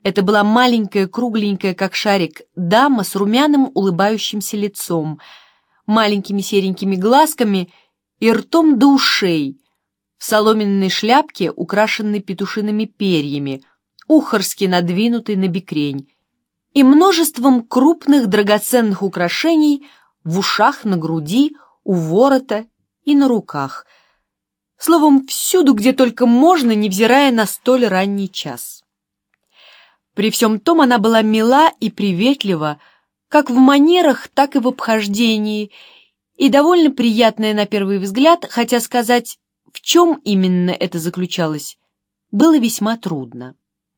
Это была маленькая, кругленькая, как шарик, дама с румяным улыбающимся лицом, маленькими серенькими глазками и ртом до ушей, в соломенной шляпке, украшенной петушиными перьями, ухорски надвинутой на бекрень, и множеством крупных драгоценных украшений в ушах, на груди, у ворота и на руках. Словом, всюду, где только можно, невзирая на столь ранний час. При всем том она была мила и приветлива, как в манерах, так и в обхождении, и довольно приятная на первый взгляд, хотя сказать, в чем именно это заключалось, было весьма трудно.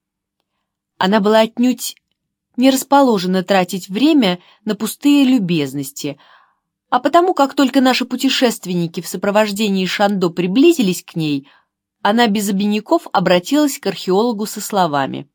Она была отнюдь не расположена тратить время на пустые любезности, а потому, как только наши путешественники в сопровождении Шандо приблизились к ней, она без обиняков обратилась к археологу со словами: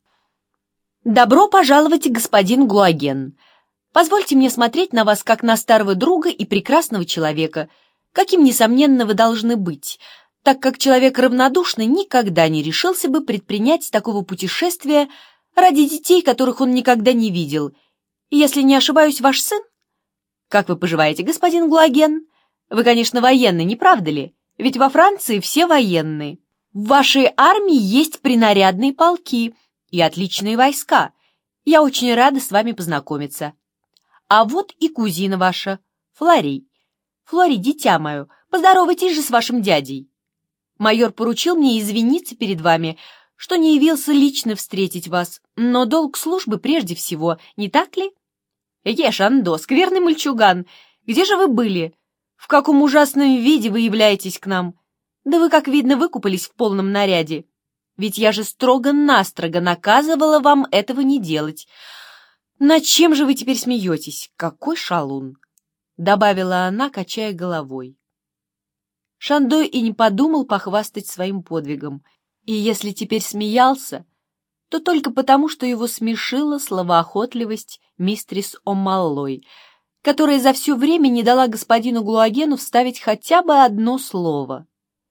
«Добро пожаловать, господин Глуаген. Позвольте мне смотреть на вас как на старого друга и прекрасного человека, каким, несомненно, вы должны быть, так как человек равнодушный никогда не решился бы предпринять такого путешествия ради детей, которых он никогда не видел. И если не ошибаюсь, ваш сын? Как вы поживаете, господин Глуаген? Вы, конечно, военный, не правда ли? Ведь во Франции все военные. В вашей армии есть принарядные полки и отличные войска. Я очень рада с вами познакомиться. А вот и кузина ваша, Флори. Флори, дитя мое, поздоровайтесь же с вашим дядей. Майор поручил мне извиниться перед вами, что не явился лично встретить вас, но долг службы прежде всего, не так ли? Шандо, скверный мальчуган, где же вы были? В каком ужасном виде вы являетесь к нам? Да вы, как видно, выкупались в полном наряде. Ведь я же строго-настрого наказывала вам этого не делать. Над чем же вы теперь смеетесь? Какой шалун!» Добавила она, качая головой. Шандо и не подумал похвастать своим подвигом, и если теперь смеялся, то только потому, что его смешила словоохотливость мистрис О'Маллой, которая за все время не дала господину Глуагену вставить хотя бы одно слово.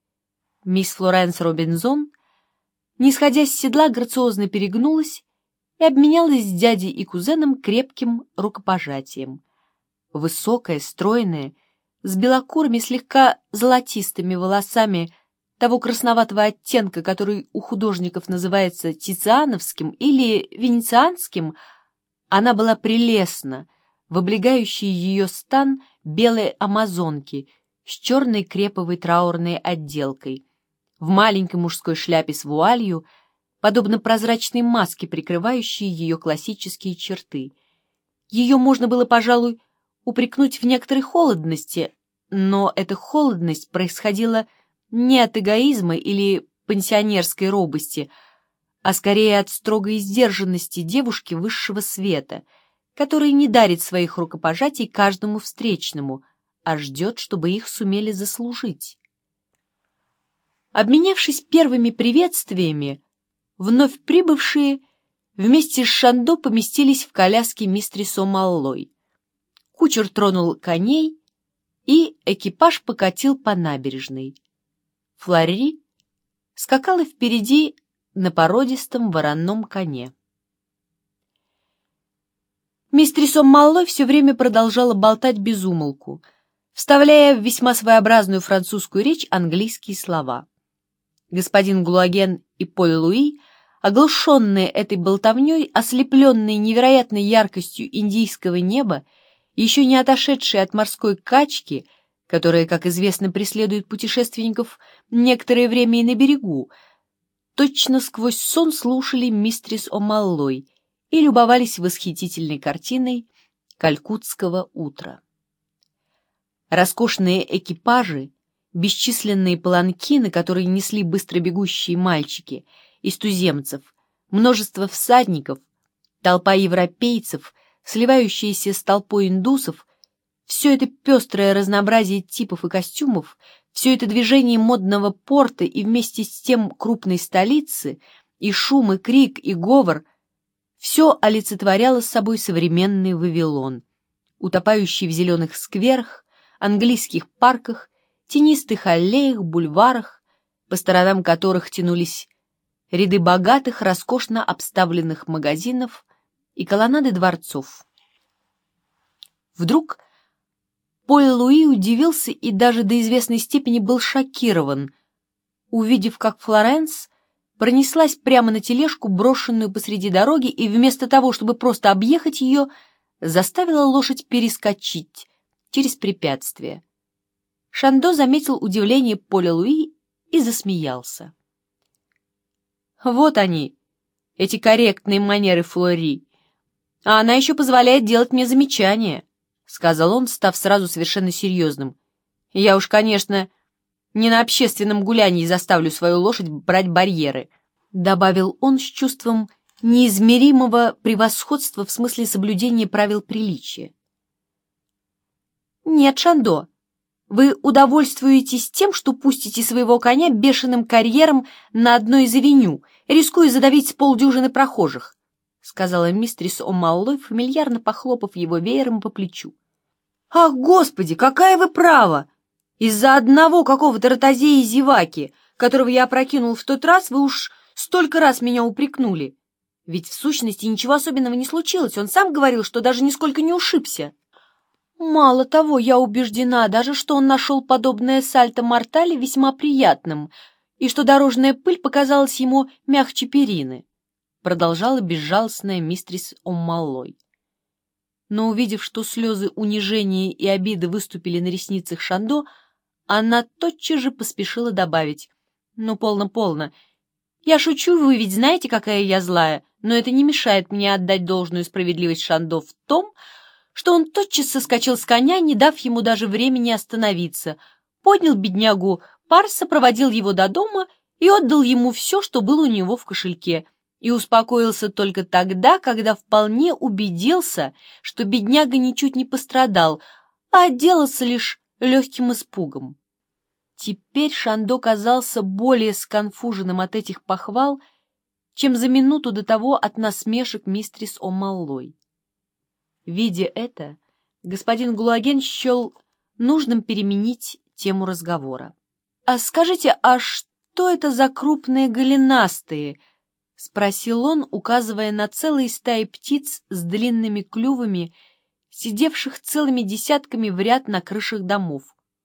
Мисс Флоренс Робинзон, не сходя с седла, грациозно перегнулась и обменялась с дядей и кузеном крепким рукопожатием. Высокая, стройная, с белокурыми, слегка золотистыми волосами того красноватого оттенка, который у художников называется тициановским или венецианским, она была прелестна в облегающей ее стан белой амазонки с черной креповой траурной отделкой, в маленькой мужской шляпе с вуалью, подобно прозрачной маске, прикрывающей ее классические черты. Ее можно было, пожалуй, упрекнуть в некоторой холодности, но эта холодность происходила не от эгоизма или пансионерской робости, а скорее от строгой сдержанности девушки высшего света, которая не дарит своих рукопожатий каждому встречному, а ждет, чтобы их сумели заслужить. Обменявшись первыми приветствиями, вновь прибывшие вместе с Шандо поместились в коляске мистрис О'Маллой. Кучер тронул коней, и экипаж покатил по набережной. Флори скакала впереди на породистом вороном коне. Мистрис О'Маллой все время продолжала болтать без умолку, вставляя в весьма своеобразную французскую речь английские слова. Господин Глуаген и Поль Луи, оглушенные этой болтовней, ослепленные невероятной яркостью индийского неба, еще не отошедшие от морской качки, которая, как известно, преследует путешественников некоторое время и на берегу, точно сквозь сон слушали мистрис О'Маллой и любовались восхитительной картиной калькутского утра. Роскошные экипажи, бесчисленные паланкины, которые несли быстро бегущие мальчики из туземцев, множество всадников, толпа европейцев, сливающиеся с толпой индусов, все это пестрое разнообразие типов и костюмов, все это движение модного порта и вместе с тем крупной столицы, и шум, и крик, и говор, все олицетворяло собой современный Вавилон, утопающий в зеленых скверах, английских парках, тенистых аллеях, бульварах, по сторонам которых тянулись ряды богатых, роскошно обставленных магазинов и колоннады дворцов. Вдруг Поль Луи удивился и даже до известной степени был шокирован, увидев, как Флоренс пронеслась прямо на тележку, брошенную посреди дороги, и вместо того, чтобы просто объехать ее, заставила лошадь перескочить через препятствие. Шандо заметил удивление Поля Луи и засмеялся. «Вот они, эти корректные манеры Флори, а она еще позволяет делать мне замечания», — сказал он, став сразу совершенно серьезным. «Я уж, конечно, не на общественном гулянии заставлю свою лошадь брать барьеры», — добавил он с чувством неизмеримого превосходства в смысле соблюдения правил приличия. «Нет, Шандо, вы удовольствуетесь тем, что пустите своего коня бешеным карьером на одной из авеню, рискуя задавить с полдюжины прохожих», — сказала мистрис О'Маллой, фамильярно похлопав его веером по плечу. «Ах, Господи, какая вы права! Из-за одного какого-то ротозея-зеваки, которого я опрокинул в тот раз, вы уж столько раз меня упрекнули. Ведь в сущности ничего особенного не случилось, он сам говорил, что даже нисколько не ушибся. Мало того, я убеждена даже, что он нашел подобное сальто-мортале весьма приятным, и что дорожная пыль показалась ему мягче перины», — продолжала безжалостная мистрис О'Маллой. Но, увидев, что слезы унижения и обиды выступили на ресницах Шандо, она тотчас же поспешила добавить: «Ну, полно. Я шучу, вы ведь знаете, какая я злая, но это не мешает мне отдать должную справедливость Шандо в том, что он тотчас соскочил с коня, не дав ему даже времени остановиться, поднял беднягу Парса, проводил его до дома и отдал ему все, что было у него в кошельке, и успокоился только тогда, когда вполне убедился, что бедняга ничуть не пострадал, а отделался лишь легким испугом». Теперь Шандо казался более сконфуженным от этих похвал, чем за минуту до того от насмешек мистрис О'Маллой. Видя это, господин Гулаген счел нужным переменить тему разговора. «Скажите, а что это за крупные голенастые?» — спросил он, указывая на целые стаи птиц с длинными клювами, сидевших целыми десятками в ряд на крышах домов.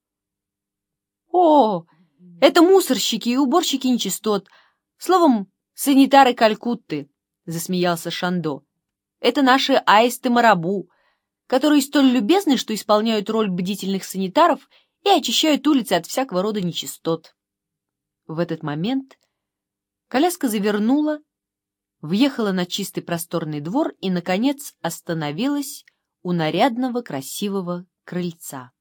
«О, это мусорщики и уборщики нечистот, словом, санитары Калькутты», — засмеялся Шандо. «Это наши аисты-марабу, которые столь любезны, что исполняют роль бдительных санитаров и очищают улицы от всякого рода нечистот». В этот момент коляска завернула, въехала на чистый просторный двор и, наконец, остановилась у нарядного красивого крыльца.